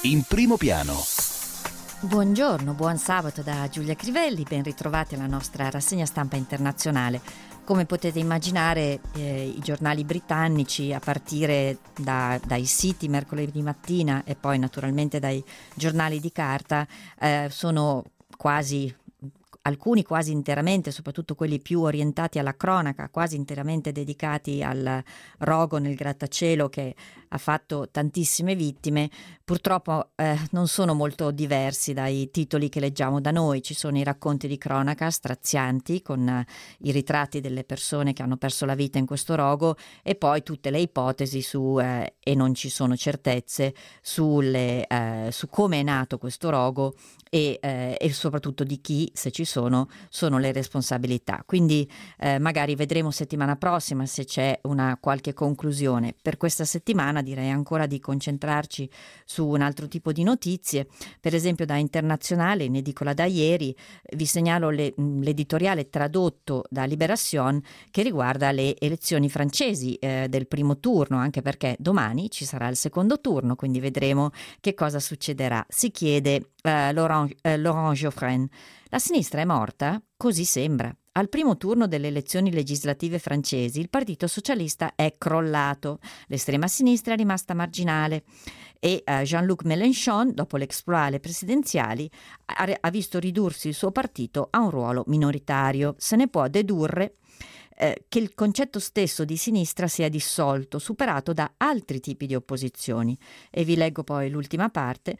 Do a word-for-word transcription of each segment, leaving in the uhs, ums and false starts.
In primo piano. Buongiorno, buon sabato da Giulia Crivelli, ben ritrovati alla nostra rassegna stampa internazionale. Come potete immaginare, eh, i giornali britannici, a partire da, dai siti mercoledì mattina e poi naturalmente dai giornali di carta, eh, sono quasi... alcuni quasi interamente, soprattutto quelli più orientati alla cronaca, quasi interamente dedicati al rogo nel grattacielo che ha fatto tantissime vittime, purtroppo eh, non sono molto diversi dai titoli che leggiamo da noi. Ci sono i racconti di cronaca strazianti con eh, i ritratti delle persone che hanno perso la vita in questo rogo e poi tutte le ipotesi su, eh, e non ci sono certezze, sulle, eh, su come è nato questo rogo e, eh, e soprattutto di chi, se ci sono, sono le responsabilità. Quindi eh, magari vedremo settimana prossima se c'è una qualche conclusione. Per questa settimana direi ancora di concentrarci su un altro tipo di notizie. Per esempio da Internazionale, in edicola da ieri, vi segnalo le, l'editoriale tradotto da Libération che riguarda le elezioni francesi eh, del primo turno, anche perché domani ci sarà il secondo turno, quindi vedremo che cosa succederà. Si chiede Uh, Laurent, uh, Laurent Geoffrin. La sinistra è morta? Così sembra. Al primo turno delle elezioni legislative francesi il Partito Socialista è crollato, l'estrema sinistra è rimasta marginale e uh, Jean-Luc Mélenchon, dopo le exploit alle presidenziali, ha, ha visto ridursi il suo partito a un ruolo minoritario. Se ne può dedurre Eh, che il concetto stesso di sinistra sia dissolto, superato da altri tipi di opposizioni. E vi leggo poi l'ultima parte.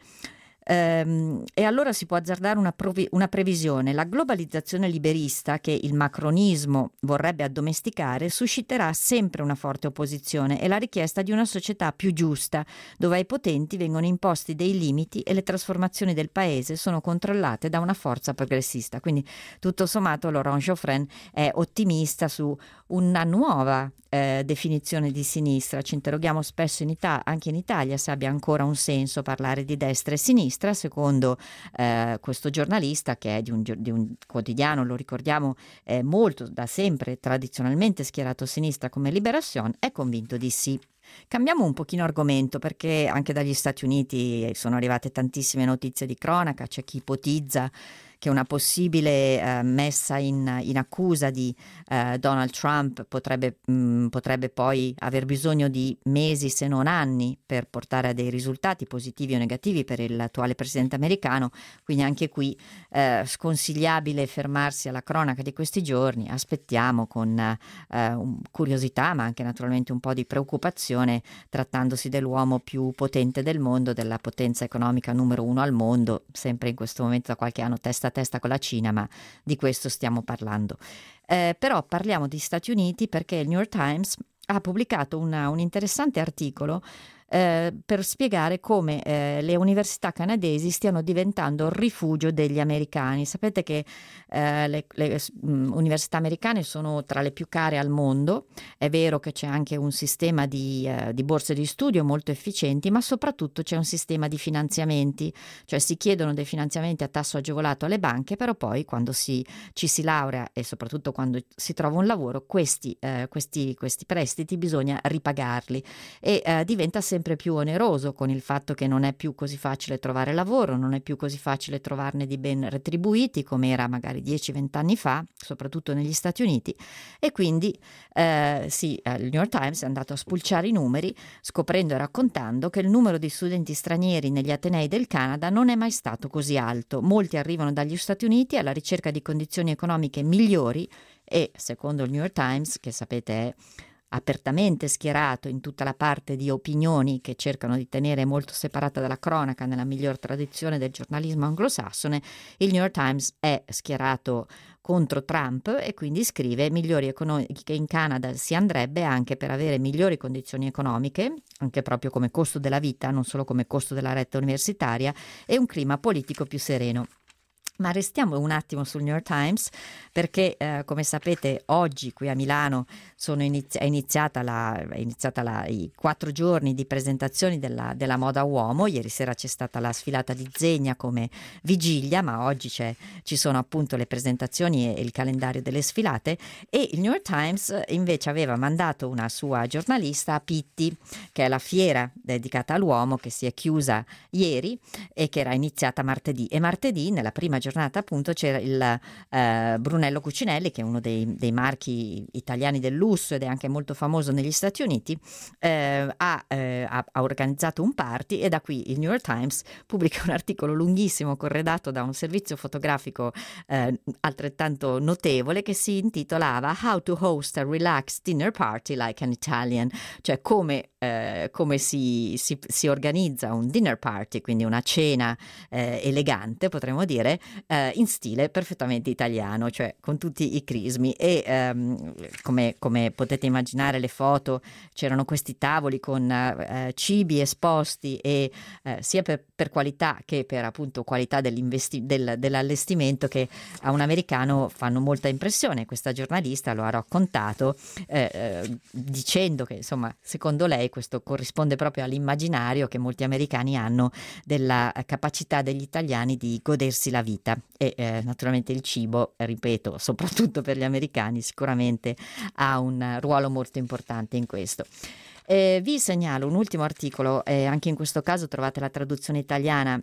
Ehm, e allora si può azzardare una, provi- una previsione: la globalizzazione liberista che il macronismo vorrebbe addomesticare susciterà sempre una forte opposizione e la richiesta di una società più giusta, dove ai potenti vengono imposti dei limiti e le trasformazioni del paese sono controllate da una forza progressista. Quindi tutto sommato Laurent Geoffrin è ottimista su una nuova eh, definizione di sinistra. Ci interroghiamo spesso in Ita- anche in Italia se abbia ancora un senso parlare di destra e sinistra. Secondo eh, questo giornalista, che è di un, di un quotidiano, lo ricordiamo, eh, molto da sempre tradizionalmente schierato a sinistra come Libération, è convinto di sì. Cambiamo un pochino argomento, perché anche dagli Stati Uniti sono arrivate tantissime notizie di cronaca. C'è chi ipotizza che una possibile eh, messa in, in accusa di eh, Donald Trump potrebbe, mh, potrebbe poi aver bisogno di mesi se non anni per portare a dei risultati positivi o negativi per l'attuale presidente americano. Quindi anche qui eh, sconsigliabile fermarsi alla cronaca di questi giorni. Aspettiamo con eh, un, curiosità, ma anche naturalmente un po' di preoccupazione, trattandosi dell'uomo più potente del mondo, della potenza economica numero uno al mondo, sempre in questo momento da qualche anno testa a testa con la Cina, ma di questo stiamo parlando. Eh, però parliamo di Stati Uniti perché il New York Times ha pubblicato una, un interessante articolo eh, per spiegare come eh, le università canadesi stiano diventando il rifugio degli americani. Sapete che eh, le, le mh, università americane sono tra le più care al mondo. È vero che c'è anche un sistema di, eh, di borse di studio molto efficienti, ma soprattutto c'è un sistema di finanziamenti, cioè si chiedono dei finanziamenti a tasso agevolato alle banche, però poi quando si, ci si laurea e soprattutto quando si trova un lavoro, questi, eh, questi, questi prestiti bisogna ripagarli e eh, diventa sempre più oneroso, con il fatto che non è più così facile trovare lavoro, non è più così facile trovarne di ben retribuiti come era magari dieci venti anni fa, soprattutto negli Stati Uniti. E quindi eh, sì, il New York Times è andato a spulciare i numeri, scoprendo e raccontando che il numero di studenti stranieri negli atenei del Canada non è mai stato così alto. Molti arrivano dagli Stati Uniti alla ricerca di condizioni economiche migliori e, secondo il New York Times, che sapete è apertamente schierato in tutta la parte di opinioni che cercano di tenere molto separata dalla cronaca nella miglior tradizione del giornalismo anglosassone, il New York Times è schierato contro Trump e quindi scrive: migliori economiche in Canada si andrebbe anche per avere migliori condizioni economiche, anche proprio come costo della vita, non solo come costo della retta universitaria, e un clima politico più sereno. Ma restiamo un attimo sul New York Times perché, eh, come sapete, oggi qui a Milano sono inizi- è iniziata, la, è iniziata la, i quattro giorni di presentazioni della, della moda uomo. Ieri sera c'è stata la sfilata di Zegna come vigilia, ma oggi c'è, ci sono appunto le presentazioni e, e il calendario delle sfilate, e il New York Times invece aveva mandato una sua giornalista a Pitti, che è la fiera dedicata all'uomo che si è chiusa ieri e che era iniziata martedì, e martedì nella prima giornata appunto c'era il eh, Brunello Cucinelli, che è uno dei, dei marchi italiani del lusso ed è anche molto famoso negli Stati Uniti, eh, ha, eh, ha, ha organizzato un party, e da qui il New York Times pubblica un articolo lunghissimo corredato da un servizio fotografico eh, altrettanto notevole, che si intitolava How to host a relaxed dinner party like an Italian, cioè come, eh, come si, si, si organizza un dinner party, quindi una cena eh, elegante, potremmo dire, eh, in stile perfettamente italiano, cioè con tutti i crismi. E ehm, come, come potete immaginare, le foto, c'erano questi tavoli con eh, cibi esposti, e eh, sia per, per qualità che per appunto qualità dell'investi- del, dell'allestimento, che a un americano fanno molta impressione. Questa giornalista lo ha raccontato eh, eh, dicendo che insomma secondo lei questo corrisponde proprio all'immaginario che molti americani hanno della capacità degli italiani di godersi la vita. E eh, naturalmente il cibo, ripeto, soprattutto per gli americani, sicuramente ha un ruolo molto importante in questo. Eh, vi segnalo un ultimo articolo, eh, anche in questo caso trovate la traduzione italiana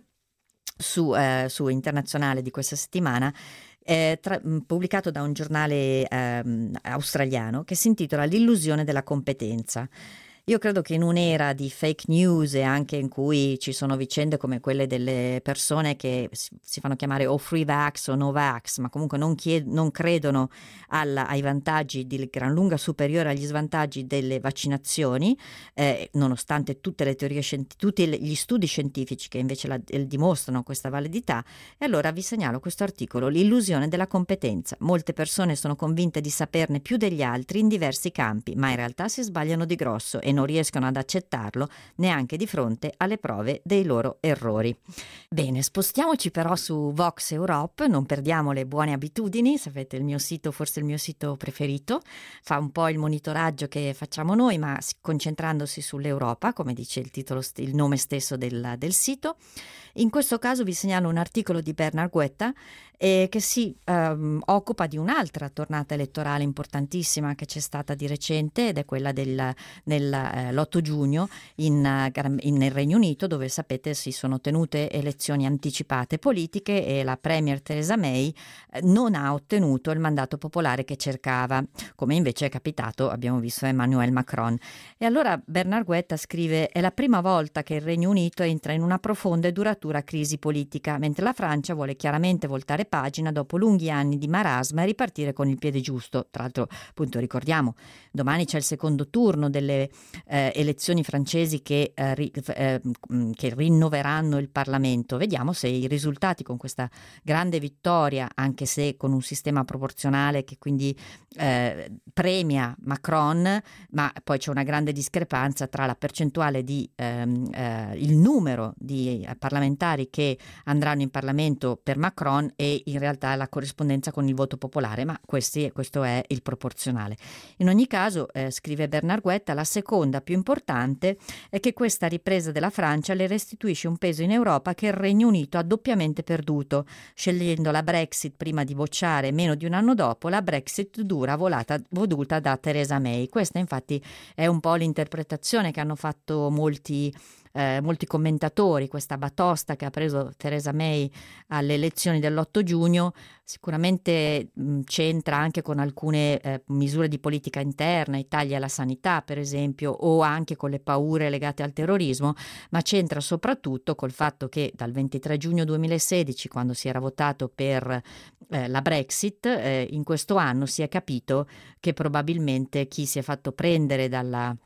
su, eh, su Internazionale di questa settimana, eh, tra, pubblicato da un giornale eh, australiano, che si intitola L'illusione della competenza. Io credo che in un'era di fake news, e anche in cui ci sono vicende come quelle delle persone che si fanno chiamare o free vax o no vax, ma comunque non, chied- non credono alla, ai vantaggi di gran lunga superiore agli svantaggi delle vaccinazioni, eh, nonostante tutte le teorie scientifiche, tutti gli studi scientifici che invece la, eh, dimostrano questa validità. E allora vi segnalo questo articolo, L'illusione della competenza. Molte persone sono convinte di saperne più degli altri in diversi campi, ma in realtà si sbagliano di grosso e non riescono ad accettarlo neanche di fronte alle prove dei loro errori. Bene, spostiamoci però su Vox Europe, non perdiamo le buone abitudini. Sapete, il mio sito, forse il mio sito preferito, fa un po' il monitoraggio che facciamo noi, ma concentrandosi sull'Europa, come dice il titolo, il nome stesso del, del sito. In questo caso vi segnalo un articolo di Bernard Guetta eh, che si ehm, occupa di un'altra tornata elettorale importantissima che c'è stata di recente, ed è quella del, nel, eh, l'otto giugno in, in, nel Regno Unito, dove sapete si sono tenute elezioni anticipate politiche, e la Premier Theresa May eh, non ha ottenuto il mandato popolare che cercava, come invece è capitato, abbiamo visto, a Emmanuel Macron. E allora Bernard Guetta scrive: è la prima volta che il Regno Unito entra in una profonda e duratura crisi politica, mentre la Francia vuole chiaramente voltare pagina dopo lunghi anni di marasma e ripartire con il piede giusto. Tra l'altro, appunto, ricordiamo, domani c'è il secondo turno delle eh, elezioni francesi che, eh, ri, eh, che rinnoveranno il Parlamento. Vediamo se i risultati, con questa grande vittoria, anche se con un sistema proporzionale che quindi eh, premia Macron, ma poi c'è una grande discrepanza tra la percentuale di ehm, eh, il numero di eh, parlamentari che andranno in Parlamento per Macron e in realtà la corrispondenza con il voto popolare, ma questi, questo è il proporzionale. In ogni caso, eh, scrive Bernard Guetta, la seconda più importante è che questa ripresa della Francia le restituisce un peso in Europa che il Regno Unito ha doppiamente perduto. Scegliendo la Brexit prima di bocciare meno di un anno dopo la Brexit dura volata, voluta da Theresa May. Questa infatti è un po' l'interpretazione che hanno fatto molti Eh, molti commentatori, questa batosta che ha preso Theresa May alle elezioni dell'otto giugno sicuramente mh, c'entra anche con alcune eh, misure di politica interna, i tagli alla sanità per esempio, o anche con le paure legate al terrorismo, ma c'entra soprattutto col fatto che dal ventitré giugno duemilasedici, quando si era votato per eh, la Brexit, eh, in questo anno si è capito che probabilmente chi si è fatto prendere dalla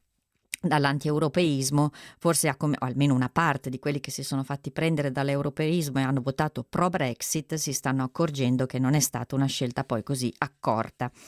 dall'anti-europeismo, forse ha come, o almeno una parte di quelli che si sono fatti prendere dall'europeismo e hanno votato pro Brexit, si stanno accorgendo che non è stata una scelta poi così accorta.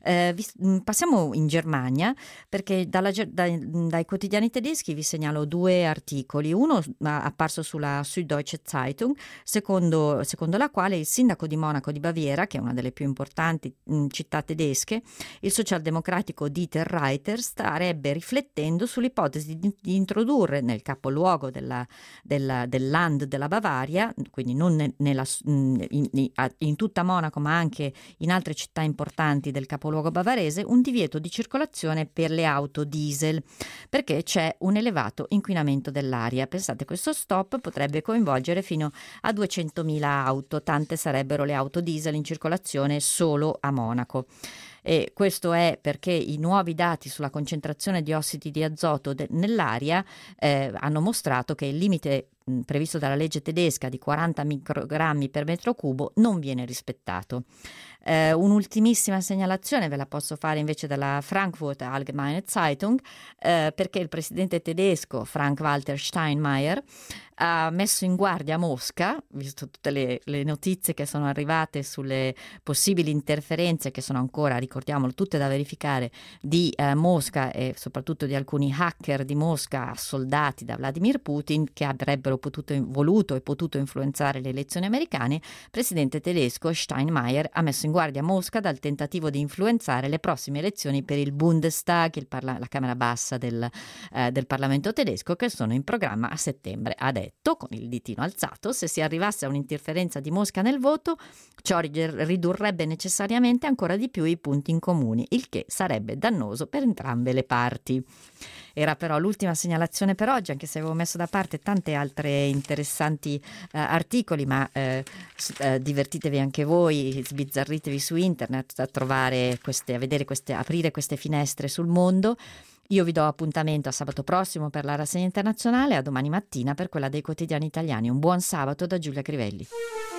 Eh, vi- mh, passiamo in Germania, perché dalla Ge- dai, dai quotidiani tedeschi vi segnalo due articoli. Uno ma, apparso sulla Süddeutsche Zeitung, secondo, secondo la quale il sindaco di Monaco di Baviera, che è una delle più importanti mh, città tedesche, il socialdemocratico Dieter Reiter, starebbe riflettendo sull'ipotesi di, di introdurre nel capoluogo della, della, del Land della Bavaria, quindi non ne- nella, in, in- in tutta Monaco ma anche in altre città importanti del capoluogo bavarese, un divieto di circolazione per le auto diesel, perché c'è un elevato inquinamento dell'aria. Pensate, questo stop potrebbe coinvolgere fino a duecentomila auto, tante sarebbero le auto diesel in circolazione solo a Monaco. E questo è perché i nuovi dati sulla concentrazione di ossidi di azoto de- nell'aria eh, hanno mostrato che il limite mh, previsto dalla legge tedesca di quaranta microgrammi per metro cubo non viene rispettato. Eh, un'ultimissima segnalazione ve la posso fare invece dalla Frankfurter Allgemeine Zeitung, eh, perché il presidente tedesco Frank-Walter Steinmeier ha messo in guardia Mosca, visto tutte le, le notizie che sono arrivate sulle possibili interferenze che sono ancora, ricordiamolo, tutte da verificare, di eh, Mosca e soprattutto di alcuni hacker di Mosca soldati da Vladimir Putin, che avrebbero potuto, voluto e potuto influenzare le elezioni americane. Il presidente tedesco Steinmeier ha messo in guardia Mosca dal tentativo di influenzare le prossime elezioni per il Bundestag, il parla- la Camera Bassa del, eh, del Parlamento tedesco, che sono in programma a settembre. Ha detto, con il ditino alzato, se si arrivasse a un'interferenza di Mosca nel voto, ciò ridurrebbe necessariamente ancora di più i punti in comune, il che sarebbe dannoso per entrambe le parti. Era però l'ultima segnalazione per oggi, anche se avevo messo da parte tante altre interessanti eh, articoli, ma eh, eh, divertitevi anche voi, sbizzarritevi su internet a trovare queste, a vedere queste, aprire queste finestre sul mondo. Io vi do appuntamento a sabato prossimo per la rassegna internazionale, a domani mattina per quella dei quotidiani italiani. Un buon sabato da Giulia Crivelli.